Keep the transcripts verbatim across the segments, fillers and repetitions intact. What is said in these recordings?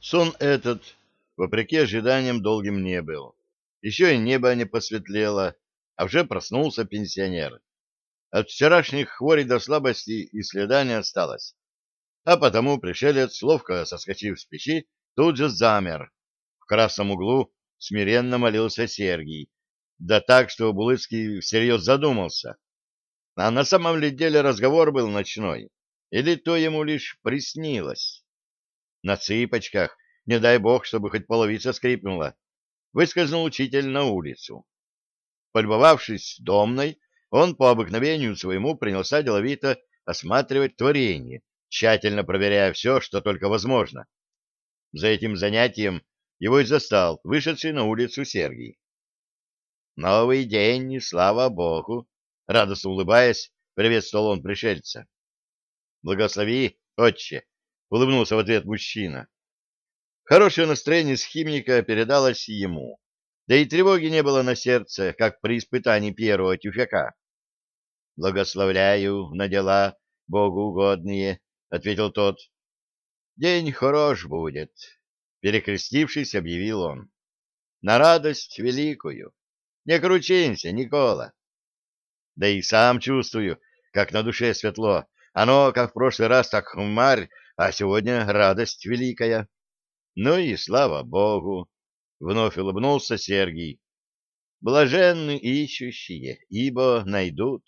Сон этот, вопреки ожиданиям, долгим не был. Еще и небо не посветлело, а уже проснулся пенсионер. От вчерашних хворей до слабости и следа не осталось. А потому пришелец, ловко соскочив с печи, тут же замер. В красном углу смиренно молился Сергий. Да так, что Булыцкий всерьез задумался. А на самом ли деле разговор был ночной? Или то ему лишь приснилось? На цыпочках, не дай бог, чтобы хоть половица скрипнула, выскользнул учитель на улицу. Полюбовавшись домной, он по обыкновению своему принялся деловито осматривать творение, тщательно проверяя все, что только возможно. За этим занятием его и застал вышедший на улицу Сергий. «Новый день, слава богу!» — радостно улыбаясь, приветствовал он пришельца. «Благослови, отче!» — улыбнулся в ответ мужчина. Хорошее настроение схимника передалось и ему, да и тревоги не было на сердце, как при испытании первого тюфяка. «Благословляю на дела богоугодные», — ответил тот. «День хорош будет», — перекрестившись, объявил он. «На радость великую. Не кручинься, Никола. Да и сам чувствую, как на душе светло. Оно, как в прошлый раз, так хмарь, а сегодня радость великая. Ну и слава богу!» — вновь улыбнулся Сергий. «Блаженны ищущие, ибо найдут».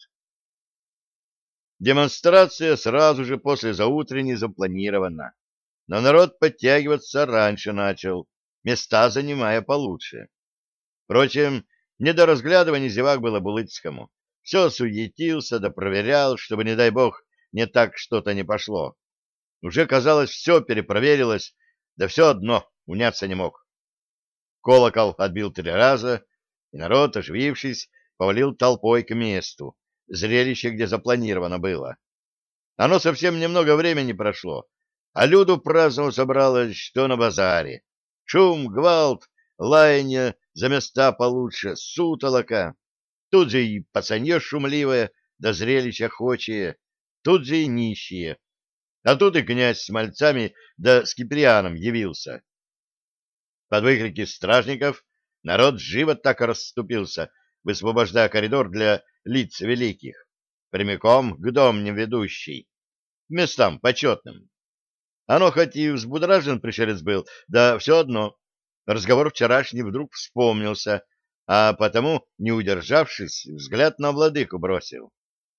Демонстрация сразу же после заутренней запланирована, но народ подтягиваться раньше начал, места занимая получше. Впрочем, не до разглядывания зевак было Булыцкому. Все суетился да проверял, чтобы, не дай бог, не так что-то не пошло. Уже, казалось, все перепроверилось, да все одно уняться не мог. Колокол отбил три раза, и народ, оживившись, повалил толпой к месту, зрелище, где запланировано было. Оно совсем немного времени прошло, а люду праздново собралось, что на базаре. Шум, гвалт, лаяние за места получше, сутолока. Тут же и пацанье шумливое, да зрелище охочее, тут же и нищие. А тут и князь с мальцами да с Киприаном явился. Под выкрики стражников народ живо так расступился, высвобождая коридор для лиц великих, прямиком к домне ведущей, местам почетным. Оно хоть и взбудражен пришелец был, да все одно разговор вчерашний вдруг вспомнился, а потому, не удержавшись, взгляд на владыку бросил.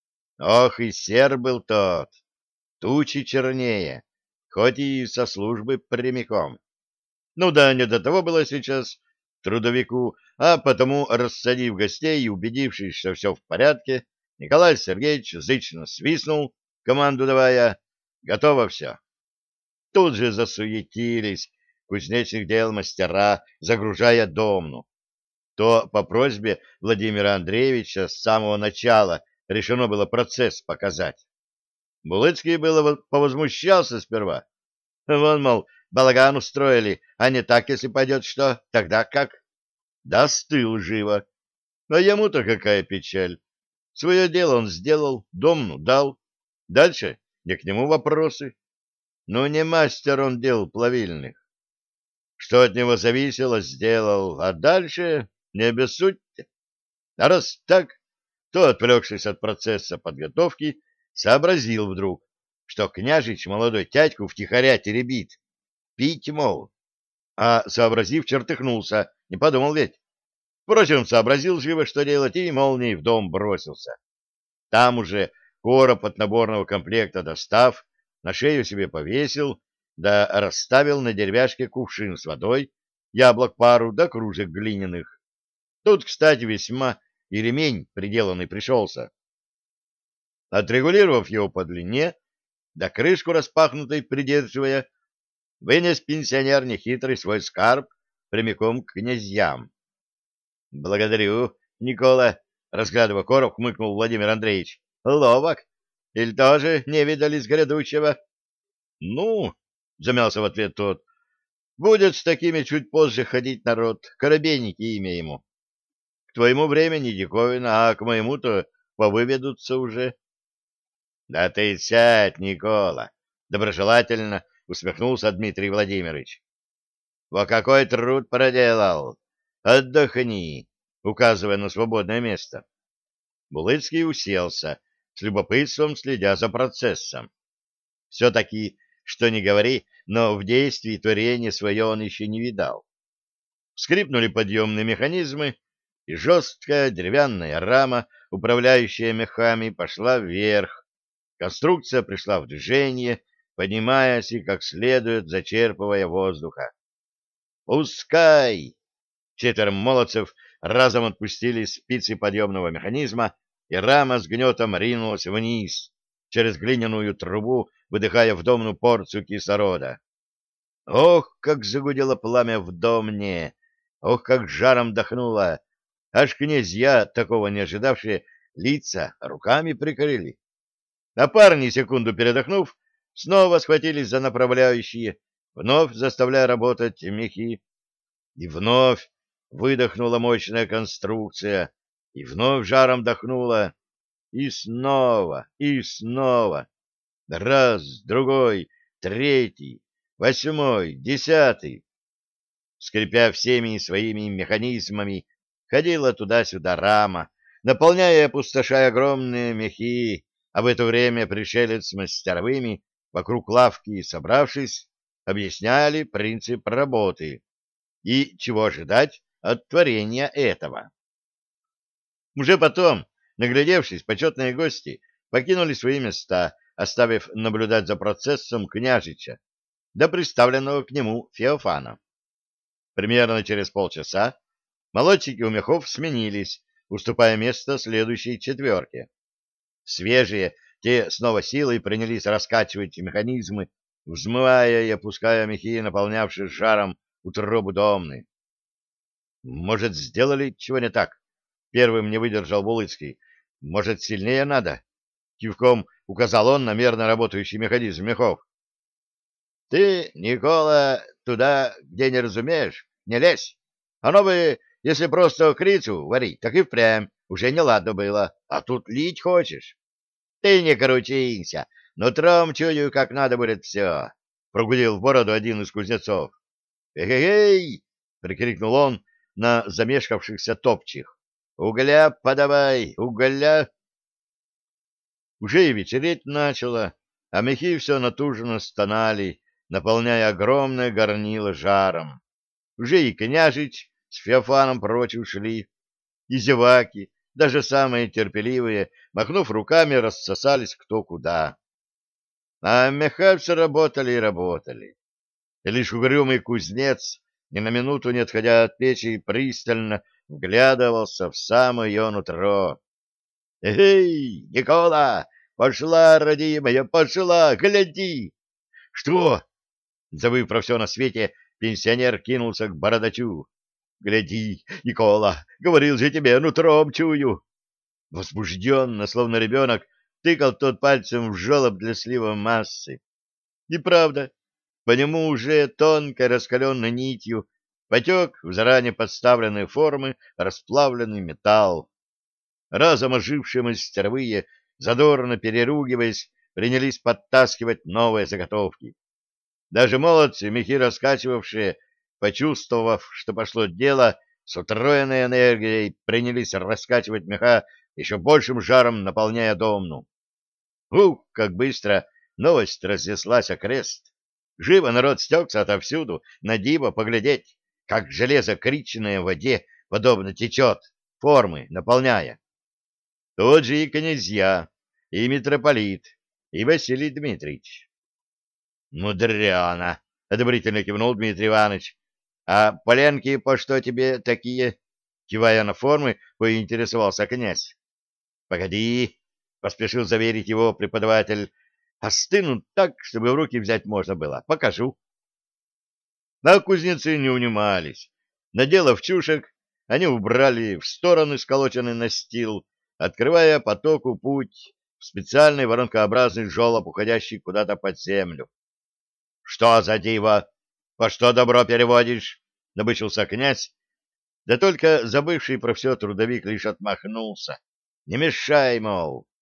Ох, и сер был тот, тучи чернее, хоть и со службы прямиком. Ну да, не до того было сейчас трудовику, а потому, рассадив гостей и убедившись, что все в порядке, Николай Сергеевич зычно свистнул, команду давая: «Готово все». Тут же засуетились кузнечных дел мастера, загружая домну. То по просьбе Владимира Андреевича с самого начала решено было процесс показать. Булыцкий было повозмущался сперва. Вон, мол, балаган устроили, а не так, если пойдет что, тогда как? Да стыл живо. А ему-то какая печаль. Свое дело он сделал, домну дал. Дальше не к нему вопросы. Ну, не мастер он дел плавильных. Что от него зависело, сделал, а дальше не обессудьте. А раз так, то, отвлекшись от процесса подготовки, сообразил вдруг, что княжич молодой тядьку втихаря теребит. Пить, мол. А, сообразив, чертыхнулся, не подумал ведь. Впрочем, сообразил живо, что делать, и молнией в дом бросился. Там уже короб от наборного комплекта достав, на шею себе повесил, да расставил на деревяшке кувшин с водой, яблок пару да кружек глиняных. Тут, кстати, весьма и ремень приделанный пришелся. Отрегулировав его по длине, да крышку распахнутой придерживая, вынес пенсионер нехитрый свой скарб прямиком к князьям. — Благодарю, Никола, — разглядывая короб, хмыкнул Владимир Андреевич. — Ловок. Или тоже не видали с грядущего? — Ну, — замялся в ответ тот, — будет с такими чуть позже ходить народ, коробейники имя ему. К твоему времени диковина, а к моему-то повыведутся уже. — Да ты сядь, Никола, — доброжелательно усмехнулся Дмитрий Владимирович. Во какой труд проделал? Отдохни, указывая на свободное место. Булыцкий уселся, с любопытством следя за процессом. Все-таки, что ни говори, но в действии творение свое он еще не видал. Скрипнули подъемные механизмы, и жесткая деревянная рама, управляющая мехами, пошла вверх. Конструкция пришла в движение, поднимаясь и как следует зачерпывая воздуха. «Пускай!» Четверо молодцев разом отпустили спицы подъемного механизма, и рама с гнетом ринулась вниз, через глиняную трубу, выдыхая в домну порцию кислорода. Ох, как загудело пламя в домне! Ох, как жаром дохнуло! Аж князья, такого не ожидавшие, лица руками прикрыли. А парни, секунду передохнув, снова схватились за направляющие, вновь заставляя работать мехи. И вновь выдохнула мощная конструкция, и вновь жаром дохнула, и снова, и снова. Раз, другой, третий, восьмой, десятый. Скрипя всеми своими механизмами, ходила туда-сюда рама, наполняя и опустошая огромные мехи, а в это время пришелец с мастеровыми, вокруг лавки собравшись, объясняли принцип работы и чего ожидать от творения этого. Уже потом, наглядевшись, почетные гости покинули свои места, оставив наблюдать за процессом княжича, да приставленного к нему Феофана. Примерно через полчаса молодчики у мехов сменились, уступая место следующей четверке. Свежие, те снова силой принялись раскачивать механизмы, взмывая и опуская мехи, наполнявшие жаром утробу домны. «Может, сделали чего не так?» — первым не выдержал Булыцкий. «Может, сильнее надо?» — кивком указал он на мерно работающий механизм мехов. «Ты, Никола, туда, где не разумеешь, не лезь. Оно бы, если просто крицу варить, так и впрямь уже не ладно было, а тут лить хочешь. Ты не крутинься, нутром чую, как надо будет все», — прогудел в бороду один из кузнецов. «Эй-эй-эй!» — прикрикнул он на замешкавшихся топчих. «Угля подавай, угля!» Уже и вечереть начало, а мехи все натужно стонали, наполняя огромное горнило жаром. Уже и княжич с Феофаном прочь ушли, и зеваки, даже самые терпеливые, махнув руками, рассосались кто куда. А меха все работали и работали. И лишь угрюмый кузнец, ни на минуту не отходя от печи, пристально вглядывался в самое ее нутро. «Эй, Никола, пошла, родимая, пошла, гляди!» «Что?» — забыв про все на свете, пенсионер кинулся к бородачу. «Гляди, Никола, говорил же тебе, нутром чую!» Возбужденно, словно ребенок, тыкал тот пальцем в желоб для слива массы. И правда, по нему уже тонкой раскаленной нитью потек в заранее подставленные формы расплавленный металл. Разом ожившие мастеровые, задорно переругиваясь, принялись подтаскивать новые заготовки. Даже молодцы, мехи раскачивавшие, почувствовав, что пошло дело, с утроенной энергией принялись раскачивать меха, еще большим жаром наполняя домну. Ух, как быстро новость разнеслась окрест! Живо народ стекся отовсюду, на диво поглядеть, как железо, криченное в воде, подобно течет, формы наполняя. Тот же и князья, и митрополит, и Василий Дмитриевич. — Мудрено! — одобрительно кивнул Дмитрий Иванович. — А поленки по что тебе такие? — кивая на формы, поинтересовался князь. — Погоди! — поспешил заверить его преподаватель. — Остынут так, чтобы в руки взять можно было. Покажу. Но кузнецы не унимались. Наделав чушек, они убрали в стороны сколоченный настил, открывая потоку путь в специальный воронкообразный желоб, уходящий куда-то под землю. — Что за диво? По что добро переводишь? — набычился князь, да только забывший про все трудовик лишь отмахнулся. — Не мешай, мол.